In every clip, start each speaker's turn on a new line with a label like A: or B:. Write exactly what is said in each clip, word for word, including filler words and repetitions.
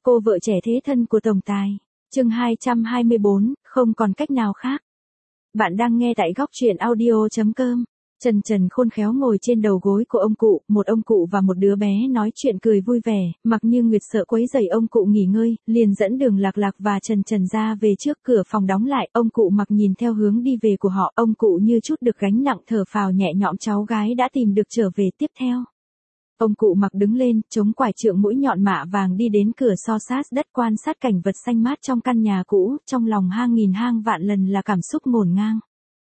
A: Cô vợ trẻ thế thân của tổng tài. Chương hai trăm hai mươi bốn, không còn cách nào khác. Bạn đang nghe tại góc truyện audio chấm com. Trần Trần khôn khéo ngồi trên đầu gối của ông cụ, một ông cụ và một đứa bé nói chuyện cười vui vẻ, Mặc Như Nguyệt sợ quấy rầy ông cụ nghỉ ngơi, liền dẫn Đường Lạc Lạc và Trần Trần ra về trước, cửa phòng đóng lại, ông cụ Mặc nhìn theo hướng đi về của họ, ông cụ như chút được gánh nặng thở phào nhẹ nhõm, cháu gái đã tìm được trở về. Tiếp theo, ông cụ Mặc đứng lên, chống quải trượng mũi nhọn mạ vàng đi đến cửa so sát đất quan sát cảnh vật xanh mát trong căn nhà cũ, trong lòng hang nghìn hang vạn lần là cảm xúc ngổn ngang.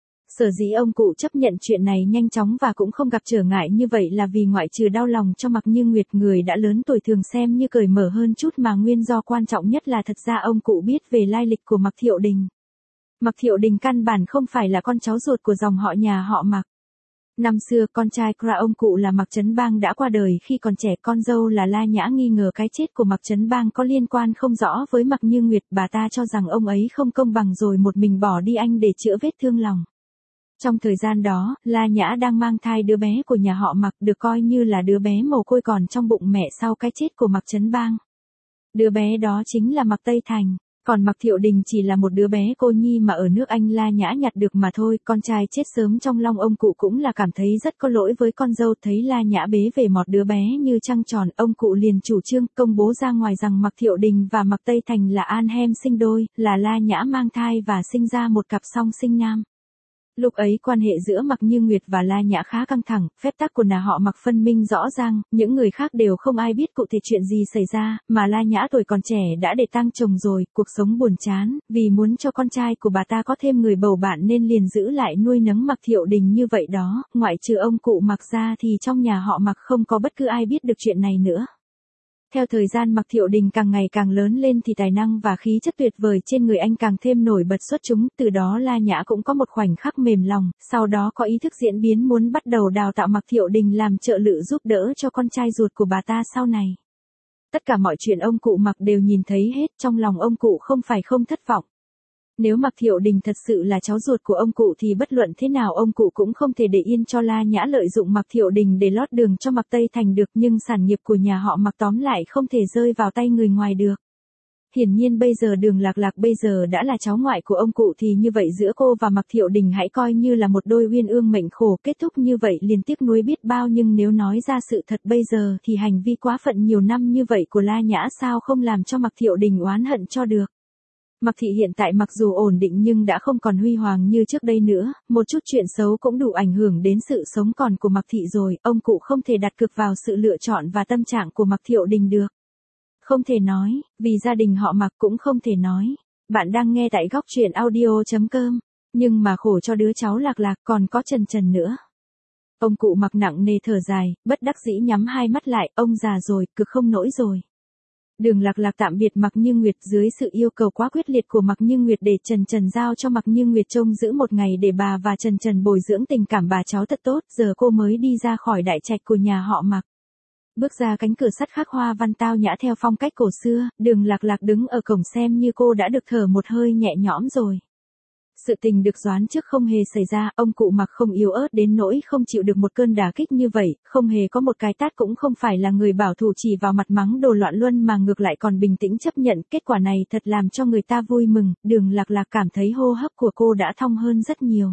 A: Sở dĩ ông cụ chấp nhận chuyện này nhanh chóng và cũng không gặp trở ngại như vậy là vì ngoại trừ đau lòng cho Mặc Như Nguyệt, người đã lớn tuổi thường xem như cởi mở hơn chút, mà nguyên do quan trọng nhất là thật ra ông cụ biết về lai lịch của Mặc Thiệu Đình. Mặc Thiệu Đình căn bản không phải là con cháu ruột của dòng họ nhà họ Mặc. Năm xưa, con trai của ông cụ là Mặc Trấn Bang đã qua đời khi còn trẻ, con dâu là La Nhã nghi ngờ cái chết của Mặc Trấn Bang có liên quan không rõ với Mặc Như Nguyệt, bà ta cho rằng ông ấy không công bằng rồi một mình bỏ đi Anh để chữa vết thương lòng. Trong thời gian đó, La Nhã đang mang thai đứa bé của nhà họ Mặc, được coi như là đứa bé mồ côi còn trong bụng mẹ sau cái chết của Mặc Trấn Bang. Đứa bé đó chính là Mặc Tây Thành. Còn Mặc Thiệu Đình chỉ là một đứa bé cô nhi mà ở nước Anh La Nhã nhặt được mà thôi, con trai chết sớm trong lòng ông cụ cũng là cảm thấy rất có lỗi với con dâu, thấy La Nhã bế về một đứa bé như trăng tròn, ông cụ liền chủ trương công bố ra ngoài rằng Mặc Thiệu Đình và Mặc Tây Thành là an hem sinh đôi, là La Nhã mang thai và sinh ra một cặp song sinh nam. Lúc ấy quan hệ giữa Mặc Như Nguyệt và La Nhã khá căng thẳng, phép tắc của nhà họ Mặc phân minh rõ ràng, những người khác đều không ai biết cụ thể chuyện gì xảy ra, mà La Nhã tuổi còn trẻ đã để tang chồng rồi, cuộc sống buồn chán, vì muốn cho con trai của bà ta có thêm người bầu bạn nên liền giữ lại nuôi nấng Mặc Thiệu Đình như vậy đó, ngoại trừ ông cụ Mặc ra thì trong nhà họ Mặc không có bất cứ ai biết được chuyện này nữa. Theo thời gian Mặc Thiệu Đình càng ngày càng lớn lên thì tài năng và khí chất tuyệt vời trên người anh càng thêm nổi bật xuất chúng, từ đó La Nhã cũng có một khoảnh khắc mềm lòng, sau đó có ý thức diễn biến muốn bắt đầu đào tạo Mặc Thiệu Đình làm trợ lự giúp đỡ cho con trai ruột của bà ta sau này. Tất cả mọi chuyện ông cụ Mặc đều nhìn thấy hết, trong lòng ông cụ không phải không thất vọng. Nếu Mặc Thiệu Đình thật sự là cháu ruột của ông cụ thì bất luận thế nào ông cụ cũng không thể để yên cho La Nhã lợi dụng Mặc Thiệu Đình để lót đường cho Mặc Tây Thành được, nhưng sản nghiệp của nhà họ Mặc tóm lại không thể rơi vào tay người ngoài được. Hiển nhiên bây giờ Đường Lạc Lạc bây giờ đã là cháu ngoại của ông cụ, thì như vậy giữa cô và Mặc Thiệu Đình hãy coi như là một đôi uyên ương mệnh khổ, kết thúc như vậy liền tiếc nuối biết bao, nhưng nếu nói ra sự thật bây giờ thì hành vi quá phận nhiều năm như vậy của La Nhã sao không làm cho Mặc Thiệu Đình oán hận cho được. Mặc thị hiện tại mặc dù ổn định nhưng đã không còn huy hoàng như trước đây nữa, một chút chuyện xấu cũng đủ ảnh hưởng đến sự sống còn của Mặc thị rồi, ông cụ không thể đặt cược vào sự lựa chọn và tâm trạng của Mặc Thiệu Đình được. Không thể nói, vì gia đình họ Mặc cũng không thể nói. Bạn đang nghe tại góc truyện audio chấm com, nhưng mà khổ cho đứa cháu Lạc Lạc, còn có Trần Trần nữa. Ông cụ Mặc nặng nề thở dài, bất đắc dĩ nhắm hai mắt lại, ông già rồi, cực không nổi rồi. Đường Lạc Lạc tạm biệt Mặc Như Nguyệt dưới sự yêu cầu quá quyết liệt của Mặc Như Nguyệt để Trần Trần giao cho Mặc Như Nguyệt trông giữ một ngày để bà và Trần Trần bồi dưỡng tình cảm bà cháu thật tốt, giờ cô mới đi ra khỏi đại trạch của nhà họ Mặc. Bước ra cánh cửa sắt khắc hoa văn tao nhã theo phong cách cổ xưa, Đường Lạc Lạc đứng ở cổng xem như cô đã được thở một hơi nhẹ nhõm rồi. Sự tình được đoán trước không hề xảy ra, ông cụ Mặc không yếu ớt đến nỗi không chịu được một cơn đả kích như vậy, không hề có một cái tát, cũng không phải là người bảo thủ chỉ vào mặt mắng đồ loạn luân mà ngược lại còn bình tĩnh chấp nhận, kết quả này thật làm cho người ta vui mừng, Đường Lạc Lạc cảm thấy hô hấp của cô đã thong hơn rất nhiều.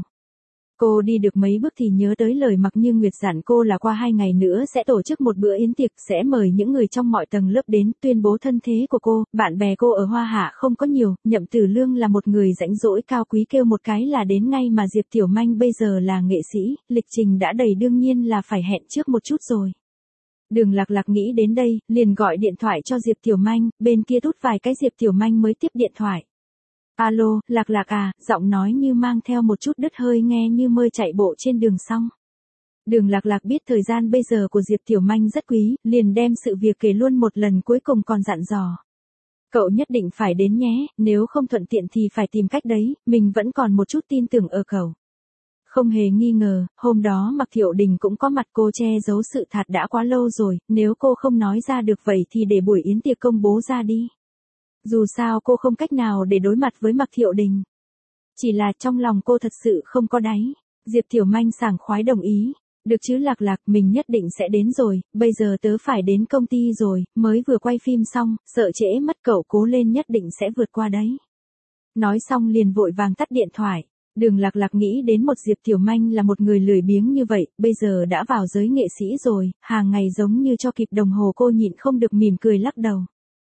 A: Cô đi được mấy bước thì nhớ tới lời Mặc Như Nguyệt dặn cô là qua hai ngày nữa sẽ tổ chức một bữa yến tiệc, sẽ mời những người trong mọi tầng lớp đến, tuyên bố thân thế của cô, bạn bè cô ở Hoa Hạ không có nhiều, Nhậm Tử Lương là một người rãnh rỗi cao quý kêu một cái là đến ngay, mà Diệp Tiểu Manh bây giờ là nghệ sĩ, lịch trình đã đầy đương nhiên là phải hẹn trước một chút rồi. Đường Lạc Lạc nghĩ đến đây, liền gọi điện thoại cho Diệp Tiểu Manh, bên kia thút vài cái Diệp Tiểu Manh mới tiếp điện thoại. Alo, Lạc Lạc à, giọng nói như mang theo một chút đứt hơi nghe như mơ chạy bộ trên đường xong. Đường Lạc Lạc biết thời gian bây giờ của Diệp Tiểu Manh rất quý, liền đem sự việc kể luôn một lần, cuối cùng còn dặn dò. Cậu nhất định phải đến nhé, nếu không thuận tiện thì phải tìm cách đấy, mình vẫn còn một chút tin tưởng ở cậu. Không hề nghi ngờ, hôm đó Mặc Thiệu Đình cũng có mặt, cô che giấu sự thật đã quá lâu rồi, nếu cô không nói ra được vậy thì để buổi yến tiệc công bố ra đi. Dù sao cô không cách nào để đối mặt với Mặc Thiệu Đình. Chỉ là trong lòng cô thật sự không có đáy. Diệp Tiểu Manh sảng khoái đồng ý. Được chứ Lạc Lạc, mình nhất định sẽ đến rồi, bây giờ tớ phải đến công ty rồi, mới vừa quay phim xong, sợ trễ mất, cậu cố lên, nhất định sẽ vượt qua đấy. Nói xong liền vội vàng tắt điện thoại. Đường Lạc Lạc nghĩ đến một Diệp Tiểu Manh là một người lười biếng như vậy, bây giờ đã vào giới nghệ sĩ rồi, hàng ngày giống như cho kịp đồng hồ, cô nhịn không được mỉm cười lắc đầu.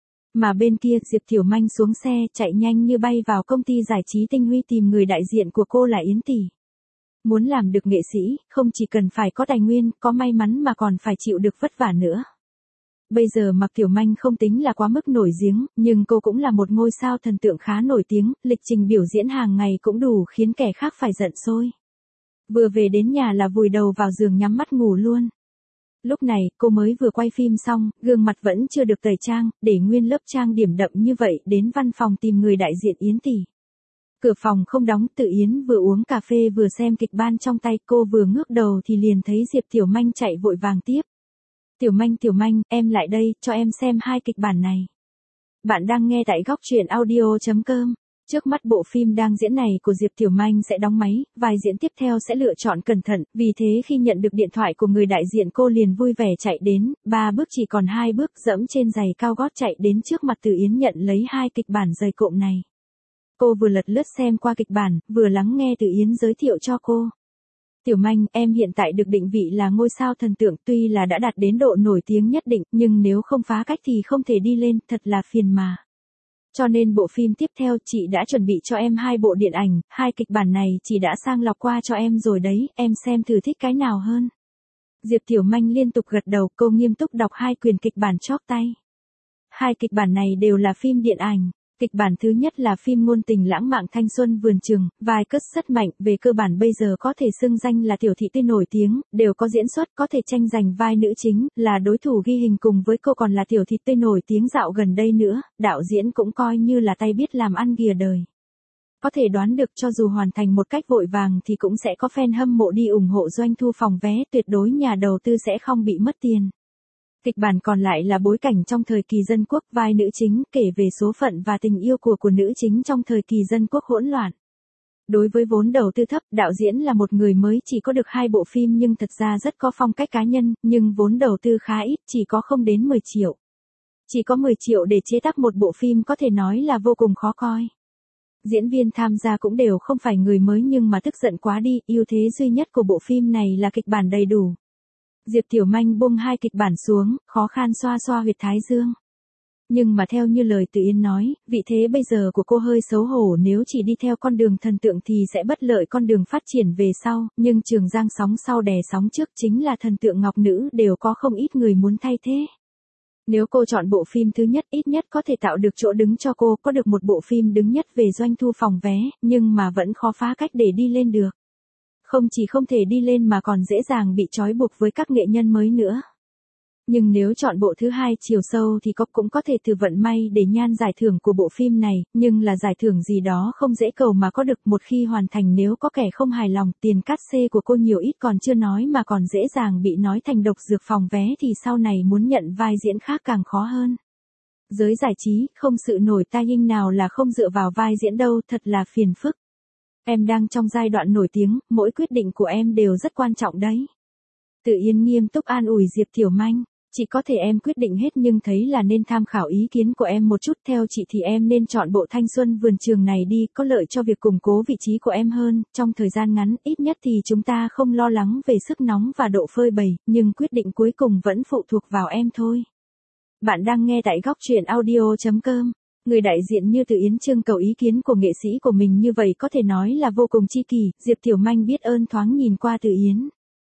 A: Mà bên kia, Diệp Tiểu Manh xuống xe, chạy nhanh như bay vào công ty giải trí Tinh Huy tìm người đại diện của cô là Yến Tỷ. Muốn làm được nghệ sĩ, không chỉ cần phải có tài nguyên, có may mắn mà còn phải chịu được vất vả nữa. Bây giờ Mạc Tiểu Manh không tính là quá mức nổi tiếng, nhưng cô cũng là một ngôi sao thần tượng khá nổi tiếng, lịch trình biểu diễn hàng ngày cũng đủ khiến kẻ khác phải giận sôi. Vừa về đến nhà là vùi đầu vào giường nhắm mắt ngủ luôn. Lúc này, cô mới vừa quay phim xong, gương mặt vẫn chưa được tẩy trang, để nguyên lớp trang điểm đậm như vậy, đến văn phòng tìm người đại diện Yến Tỷ. Cửa phòng không đóng, Tự Yến vừa uống cà phê vừa xem kịch ban trong tay, cô vừa ngước đầu thì liền thấy Diệp Tiểu Manh chạy vội vàng tiếp. Tiểu Manh, Tiểu Manh, em lại đây, cho em xem hai kịch bản này. Bạn đang nghe tại góc truyện audio chấm com. Trước mắt bộ phim đang diễn này của Diệp Tiểu Manh sẽ đóng máy, vai diễn tiếp theo sẽ lựa chọn cẩn thận, vì thế khi nhận được điện thoại của người đại diện cô liền vui vẻ chạy đến, ba bước chỉ còn hai bước dẫm trên giày cao gót chạy đến trước mặt Từ Yến nhận lấy hai kịch bản dày cộm này. Cô vừa lật lướt xem qua kịch bản, vừa lắng nghe Từ Yến giới thiệu cho cô. Tiểu Manh, em hiện tại được định vị là ngôi sao thần tượng, tuy là đã đạt đến độ nổi tiếng nhất định, nhưng nếu không phá cách thì không thể đi lên, thật là phiền mà. Cho nên bộ phim tiếp theo chị đã chuẩn bị cho em hai bộ điện ảnh, hai kịch bản này chị đã sang lọc qua cho em rồi đấy, em xem thử thích cái nào hơn. Diệp Tiểu Manh liên tục gật đầu, cô nghiêm túc đọc hai quyển kịch bản chóp tay. Hai kịch bản này đều là phim điện ảnh. Kịch bản thứ nhất là phim ngôn tình lãng mạn thanh xuân vườn trường, vai cất rất mạnh, về cơ bản bây giờ có thể xưng danh là tiểu thị tươi nổi tiếng, đều có diễn xuất, có thể tranh giành vai nữ chính, là đối thủ ghi hình cùng với cô còn là tiểu thị tươi nổi tiếng dạo gần đây nữa, đạo diễn cũng coi như là tay biết làm ăn kìa đời. Có thể đoán được cho dù hoàn thành một cách vội vàng thì cũng sẽ có fan hâm mộ đi ủng hộ doanh thu phòng vé, tuyệt đối nhà đầu tư sẽ không bị mất tiền. Kịch bản còn lại là bối cảnh trong thời kỳ dân quốc, vai nữ chính kể về số phận và tình yêu của của nữ chính trong thời kỳ dân quốc hỗn loạn. Đối với vốn đầu tư thấp, đạo diễn là một người mới chỉ có được hai bộ phim nhưng thật ra rất có phong cách cá nhân, nhưng vốn đầu tư khá ít, chỉ có không đến mười triệu. Chỉ có mười triệu để chế tác một bộ phim có thể nói là vô cùng khó coi. Diễn viên tham gia cũng đều không phải người mới nhưng mà tức giận quá đi, ưu thế duy nhất của bộ phim này là kịch bản đầy đủ. Diệp Tiểu Manh buông hai kịch bản xuống, khó khăn xoa xoa huyệt thái dương. Nhưng mà theo như lời Từ Yến nói, vị thế bây giờ của cô hơi xấu hổ, nếu chỉ đi theo con đường thần tượng thì sẽ bất lợi con đường phát triển về sau, nhưng Trường Giang sóng sau đè sóng trước, chính là thần tượng ngọc nữ đều có không ít người muốn thay thế. Nếu cô chọn bộ phim thứ nhất, ít nhất có thể tạo được chỗ đứng cho cô, có được một bộ phim đứng nhất về doanh thu phòng vé, nhưng mà vẫn khó phá cách để đi lên được. Không chỉ không thể đi lên mà còn dễ dàng bị trói buộc với các nghệ nhân mới nữa. Nhưng nếu chọn bộ thứ hai chiều sâu thì có cũng có thể từ vận may để nhan giải thưởng của bộ phim này, nhưng là giải thưởng gì đó không dễ cầu mà có được, một khi hoàn thành nếu có kẻ không hài lòng, tiền cát xê của cô nhiều ít còn chưa nói mà còn dễ dàng bị nói thành độc dược phòng vé thì sau này muốn nhận vai diễn khác càng khó hơn. Giới giải trí, không sự nổi tai nào là không dựa vào vai diễn đâu, thật là phiền phức. Em đang trong giai đoạn nổi tiếng, mỗi quyết định của em đều rất quan trọng đấy. Từ Yến nghiêm túc an ủi Diệp Tiểu Manh, chỉ có thể em quyết định hết nhưng thấy là nên tham khảo ý kiến của em một chút, theo chị thì em nên chọn bộ thanh xuân vườn trường này đi, có lợi cho việc củng cố vị trí của em hơn, trong thời gian ngắn, ít nhất thì chúng ta không lo lắng về sức nóng và độ phơi bày, nhưng quyết định cuối cùng vẫn phụ thuộc vào em thôi. Bạn đang nghe tại góc truyện audio chấm com. Người đại diện như Từ Yến trưng cầu ý kiến của nghệ sĩ của mình như vậy có thể nói là vô cùng chi kỷ, Diệp Tiểu Manh biết ơn thoáng nhìn qua Từ Yến.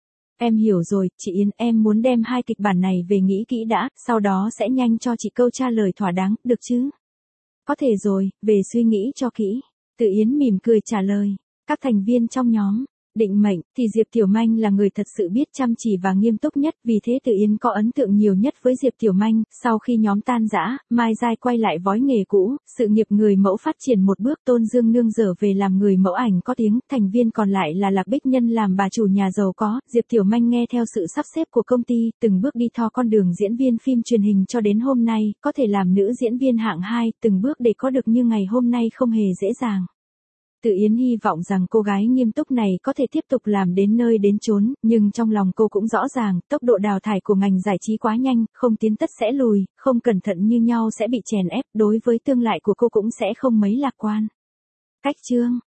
A: Em hiểu rồi, chị Yến, em muốn đem hai kịch bản này về nghĩ kỹ đã, sau đó sẽ nhanh cho chị câu trả lời thỏa đáng, được chứ? Có thể rồi, về suy nghĩ cho kỹ. Từ Yến mỉm cười trả lời. Các thành viên trong nhóm định mệnh thì Diệp Tiểu Manh là người thật sự biết chăm chỉ và nghiêm túc nhất, vì thế Từ Yến có ấn tượng nhiều nhất với Diệp Tiểu Manh. Sau khi nhóm tan rã, Mai Giai quay lại vói nghề cũ, sự nghiệp người mẫu phát triển một bước, Tôn Dương Nương dở về làm người mẫu ảnh có tiếng, thành viên còn lại là Lạc Bích Nhân làm bà chủ nhà giàu có. Diệp Tiểu Manh nghe theo sự sắp xếp của công ty, từng bước đi thò con đường diễn viên phim truyền hình cho đến hôm nay, có thể làm nữ diễn viên hạng hai, từng bước để có được như ngày hôm nay không hề dễ dàng. Từ Yến hy vọng rằng cô gái nghiêm túc này có thể tiếp tục làm đến nơi đến chốn, nhưng trong lòng cô cũng rõ ràng, tốc độ đào thải của ngành giải trí quá nhanh, không tiến tất sẽ lùi, không cẩn thận như nhau sẽ bị chèn ép, đối với tương lai của cô cũng sẽ không mấy lạc quan. Cách chương